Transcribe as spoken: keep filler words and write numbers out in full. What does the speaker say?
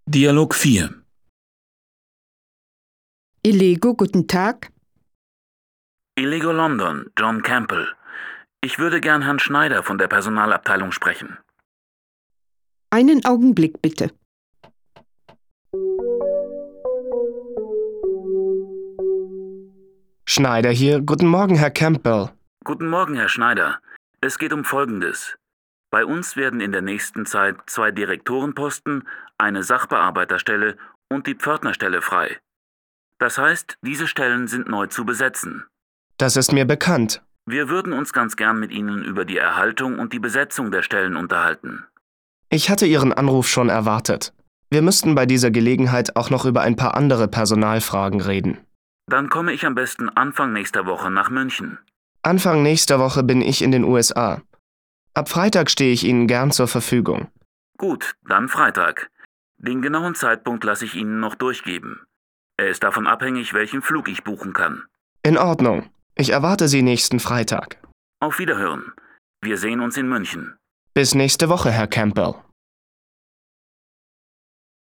Dialog vier. Illego, guten Tag. Illego London, John Campbell. Ich würde gern Herrn Schneider von der Personalabteilung sprechen. Einen Augenblick bitte. Schneider hier. Guten Morgen, Herr Campbell. Guten Morgen, Herr Schneider. Es geht um Folgendes. Bei uns werden in der nächsten Zeit zwei Direktorenposten, eine Sachbearbeiterstelle und die Pförtnerstelle frei. Das heißt, diese Stellen sind neu zu besetzen. Das ist mir bekannt. Wir würden uns ganz gern mit Ihnen über die Erhaltung und die Besetzung der Stellen unterhalten. Ich hatte Ihren Anruf schon erwartet. Wir müssten bei dieser Gelegenheit auch noch über ein paar andere Personalfragen reden. Dann komme ich am besten Anfang nächster Woche nach München. Anfang nächster Woche bin ich in den U S A. Ab Freitag stehe ich Ihnen gern zur Verfügung. Gut, dann Freitag. Den genauen Zeitpunkt lasse ich Ihnen noch durchgeben. Er ist davon abhängig, welchen Flug ich buchen kann. In Ordnung. Ich erwarte Sie nächsten Freitag. Auf Wiederhören. Wir sehen uns in München. Bis nächste Woche, Herr Campbell.